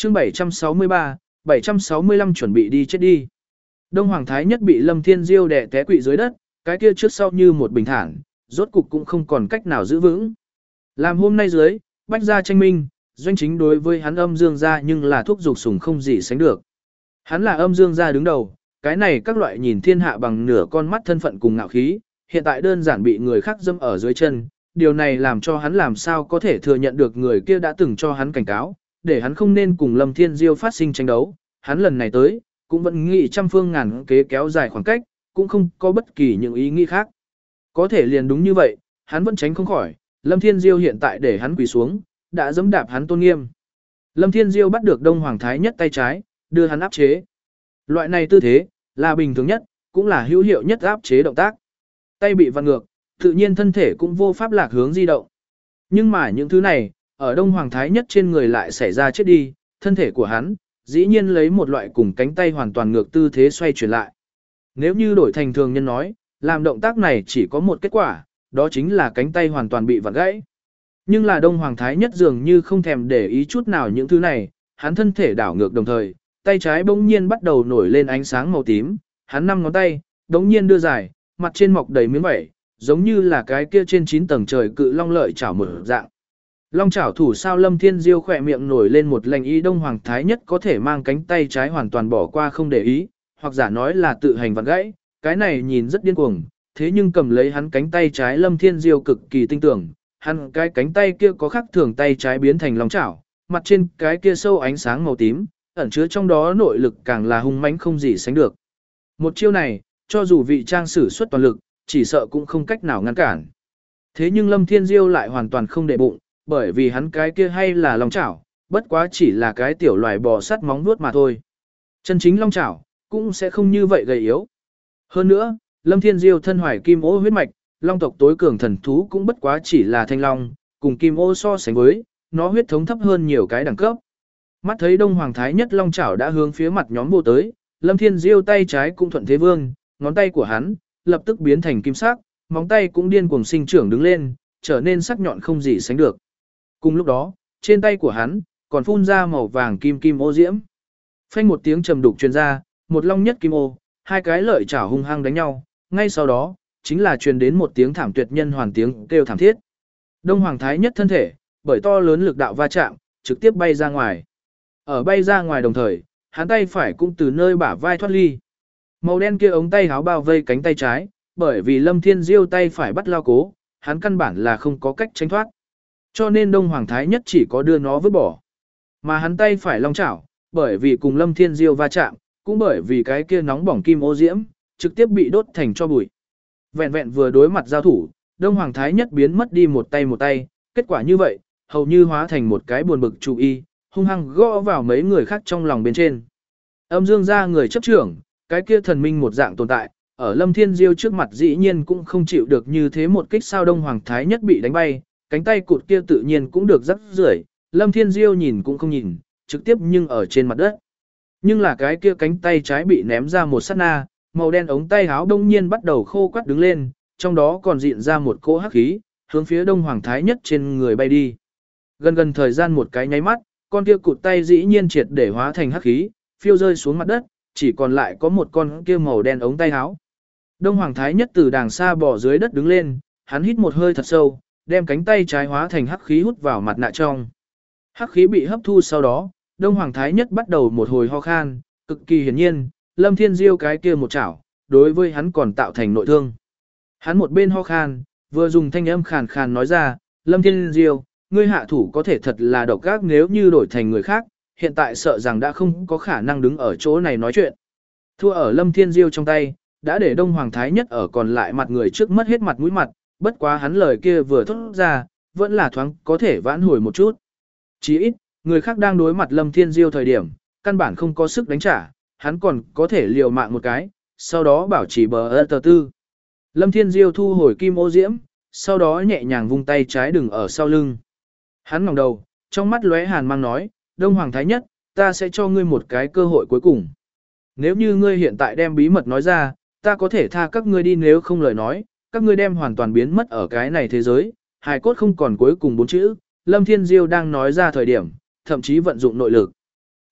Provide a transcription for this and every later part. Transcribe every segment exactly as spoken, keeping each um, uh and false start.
chương bảy trăm sáu mươi ba, bảy trăm sáu mươi lăm chuẩn bị đi chết đi. Đông Hoàng Thái Nhất bị Lâm Thiên Diêu đè té quỵ dưới đất, cái kia trước sau như một bình thản, rốt cục cũng không còn cách nào giữ vững. Làm hôm nay dưới, bách gia tranh minh, doanh chính đối với hắn âm dương gia nhưng là thuốc dục sủng không gì sánh được. Hắn là âm dương gia đứng đầu, cái này các loại nhìn thiên hạ bằng nửa con mắt thân phận cùng ngạo khí, hiện tại đơn giản bị người khác dâm ở dưới chân, điều này làm cho hắn làm sao có thể thừa nhận được người kia đã từng cho hắn cảnh cáo, để hắn không nên cùng Lâm Thiên Diêu phát sinh tranh đấu, hắn lần này tới, cũng vẫn nghĩ trăm phương ngàn kế kéo dài khoảng cách, cũng không có bất kỳ những ý nghĩ khác. Có thể liền đúng như vậy, hắn vẫn tránh không khỏi, Lâm Thiên Diêu hiện tại để hắn quỳ xuống, đã giẫm đạp hắn tôn nghiêm. Lâm Thiên Diêu bắt được Đông Hoàng Thái Nhất tay trái, đưa hắn áp chế. Loại này tư thế, là bình thường nhất, cũng là hữu hiệu nhất áp chế động tác. Tay bị vặn ngược, tự nhiên thân thể cũng vô pháp lạc hướng di động. Nhưng mà những thứ này, ở Đông Hoàng Thái Nhất trên người lại xảy ra chết đi, thân thể của hắn, dĩ nhiên lấy một loại cùng cánh tay hoàn toàn ngược tư thế xoay chuyển lại. Nếu như đổi thành thường nhân nói, làm động tác này chỉ có một kết quả, đó chính là cánh tay hoàn toàn bị vặn gãy. Nhưng là Đông Hoàng Thái Nhất dường như không thèm để ý chút nào những thứ này, hắn thân thể đảo ngược đồng thời, tay trái bỗng nhiên bắt đầu nổi lên ánh sáng màu tím, hắn năm ngón tay, bỗng nhiên đưa dài, mặt trên mọc đầy miếng vảy, giống như là cái kia trên chín tầng trời cự long lợi chảo mở dạng. Long chảo thủ sao Lâm Thiên Diêu khỏe miệng nổi lên một lành ý Đông Hoàng Thái Nhất có thể mang cánh tay trái hoàn toàn bỏ qua không để ý, hoặc giả nói là tự hành vặn gãy, cái này nhìn rất điên cuồng, thế nhưng cầm lấy hắn cánh tay trái Lâm Thiên Diêu cực kỳ tinh tưởng, hắn cái cánh tay kia có khắc thường tay trái biến thành long chảo, mặt trên cái kia sâu ánh sáng màu tím, ẩn chứa trong đó nội lực càng là hung mãnh không gì sánh được. Một chiêu này, cho dù vị trang sử xuất toàn lực, chỉ sợ cũng không cách nào ngăn cản. Thế nhưng Lâm Thiên Diêu lại hoàn toàn không để bụng, bởi vì hắn cái kia hay là long chảo, bất quá chỉ là cái tiểu loài bò sắt móng vuốt mà thôi. Chân chính long chảo, cũng sẽ không như vậy gầy yếu. Hơn nữa, Lâm Thiên Diêu thân hoài kim ô huyết mạch, long tộc tối cường thần thú cũng bất quá chỉ là thanh long, cùng kim ô so sánh với, nó huyết thống thấp hơn nhiều cái đẳng cấp. Mắt thấy Đông Hoàng Thái Nhất long chảo đã hướng phía mặt nhóm vô tới, Lâm Thiên Diêu tay trái cũng thuận thế vương, ngón tay của hắn lập tức biến thành kim sắc, móng tay cũng điên cuồng sinh trưởng đứng lên, trở nên sắc nhọn không gì sánh được. Cùng lúc đó, trên tay của hắn còn phun ra màu vàng kim kim ô diễm. Phanh một tiếng trầm đục truyền ra, một long nhất kim ô, hai cái lợi chảo hung hăng đánh nhau, ngay sau đó, chính là truyền đến một tiếng thảm tuyệt nhân hoàn tiếng kêu thảm thiết. Đông Hoàng Thái Nhất thân thể, bởi to lớn lực đạo va chạm, trực tiếp bay ra ngoài. Ở bay ra ngoài đồng thời, hắn tay phải cũng từ nơi bả vai thoát ly. Màu đen kia ống tay háo bao vây cánh tay trái, bởi vì Lâm Thiên Diêu tay phải bắt lao cố, hắn căn bản là không có cách tránh thoát. Cho nên Đông Hoàng Thái Nhất chỉ có đưa nó vứt bỏ. Mà hắn tay phải long chảo, bởi vì cùng Lâm Thiên Diêu va chạm, cũng bởi vì cái kia nóng bỏng kim ô diễm, trực tiếp bị đốt thành cho bụi. Vẹn vẹn vừa đối mặt giao thủ, Đông Hoàng Thái Nhất biến mất đi một tay một tay, kết quả như vậy, hầu như hóa thành một cái buồn bực chủ y, hung hăng gõ vào mấy người khác trong lòng bên trên. Âm dương gia người chấp trưởng, cái kia thần minh một dạng tồn tại, ở Lâm Thiên Diêu trước mặt dĩ nhiên cũng không chịu được như thế một kích sao Đông Hoàng Thái Nhất bị đánh bay, cánh tay cụt kia tự nhiên cũng được rắc rưởi, Lâm Thiên Diêu nhìn cũng không nhìn, trực tiếp nhưng ở trên mặt đất. Nhưng là cái kia cánh tay trái bị ném ra một sát na, màu đen ống tay áo đông nhiên bắt đầu khô quắt đứng lên, trong đó còn dịn ra một cỗ hắc khí, hướng phía Đông Hoàng Thái Nhất trên người bay đi. Gần gần thời gian một cái nháy mắt, con kia cụt tay dĩ nhiên triệt để hóa thành hắc khí, phiêu rơi xuống mặt đất, chỉ còn lại có một con kia màu đen ống tay áo. Đông Hoàng Thái Nhất từ đàng xa bò dưới đất đứng lên, hắn hít một hơi thật sâu, đem cánh tay trái hóa thành hắc khí hút vào mặt nạ trong. Hắc khí bị hấp thu sau đó, Đông Hoàng Thái Nhất bắt đầu một hồi ho khan, cực kỳ hiển nhiên, Lâm Thiên Diêu cái kia một chảo, đối với hắn còn tạo thành nội thương. Hắn một bên ho khan, vừa dùng thanh âm khàn khàn nói ra, Lâm Thiên Diêu, ngươi hạ thủ có thể thật là độc ác nếu như đổi thành người khác, hiện tại sợ rằng đã không có khả năng đứng ở chỗ này nói chuyện. Thua ở Lâm Thiên Diêu trong tay, đã để Đông Hoàng Thái Nhất ở còn lại mặt người trước mất hết mặt mũi mặt, bất quá hắn lời kia vừa thốt ra, vẫn là thoáng có thể vãn hồi một chút. Chỉ ít, người khác đang đối mặt Lâm Thiên Diêu thời điểm, căn bản không có sức đánh trả, hắn còn có thể liều mạng một cái, sau đó bảo trì bờ ơ tờ tư. Lâm Thiên Diêu thu hồi kim ô diễm, sau đó nhẹ nhàng vung tay trái đừng ở sau lưng. Hắn ngẩng đầu, trong mắt lóe hàn mang nói, Đông Hoàng Thái Nhất, ta sẽ cho ngươi một cái cơ hội cuối cùng. Nếu như ngươi hiện tại đem bí mật nói ra, ta có thể tha các ngươi đi nếu không lời nói, các ngươi đem hoàn toàn biến mất ở cái này thế giới, hài cốt không còn cuối cùng bốn chữ. Lâm Thiên Diêu đang nói ra thời điểm, thậm chí vận dụng nội lực.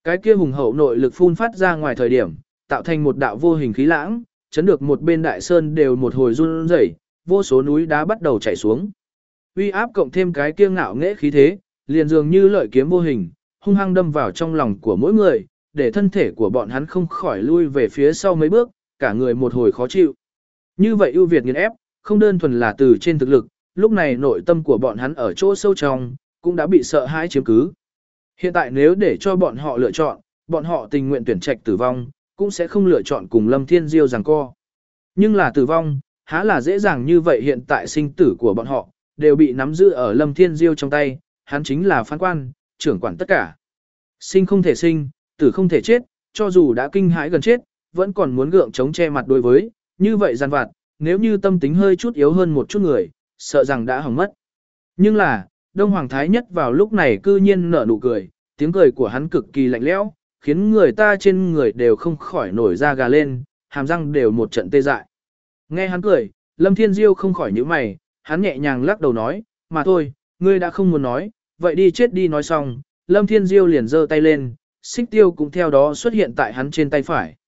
Cái kia hùng hậu nội lực phun phát ra ngoài thời điểm, tạo thành một đạo vô hình khí lãng, chấn được một bên đại sơn đều một hồi run rẩy, vô số núi đá bắt đầu chảy xuống. Uy áp cộng thêm cái kia ngạo nghễ khí thế, liền dường như lợi kiếm vô hình, hung hăng đâm vào trong lòng của mỗi người, để thân thể của bọn hắn không khỏi lui về phía sau mấy bước, cả người một hồi khó chịu. Như vậy ưu việt nghiền ép, không đơn thuần là từ trên thực lực, lúc này nội tâm của bọn hắn ở chỗ sâu trong, cũng đã bị sợ hãi chiếm cứ. Hiện tại nếu để cho bọn họ lựa chọn, bọn họ tình nguyện tuyển trạch tử vong, cũng sẽ không lựa chọn cùng Lâm Thiên Diêu giằng co. Nhưng là tử vong, há là dễ dàng như vậy, hiện tại sinh tử của bọn họ, đều bị nắm giữ ở Lâm Thiên Diêu trong tay, hắn chính là phán quan, trưởng quản tất cả. Sinh không thể sinh, tử không thể chết, cho dù đã kinh hãi gần chết, vẫn còn muốn gượng chống che mặt đối với, như vậy gian vặt, nếu như tâm tính hơi chút yếu hơn một chút người, sợ rằng đã hỏng mất. Nhưng là, Đông Hoàng Thái Nhất vào lúc này cư nhiên nở nụ cười, tiếng cười của hắn cực kỳ lạnh lẽo, khiến người ta trên người đều không khỏi nổi da gà lên, hàm răng đều một trận tê dại. Nghe hắn cười, Lâm Thiên Diêu không khỏi nhíu mày, hắn nhẹ nhàng lắc đầu nói, mà thôi, ngươi đã không muốn nói, vậy đi chết đi. Nói xong, Lâm Thiên Diêu liền giơ tay lên, xích tiêu cũng theo đó xuất hiện tại hắn trên tay phải.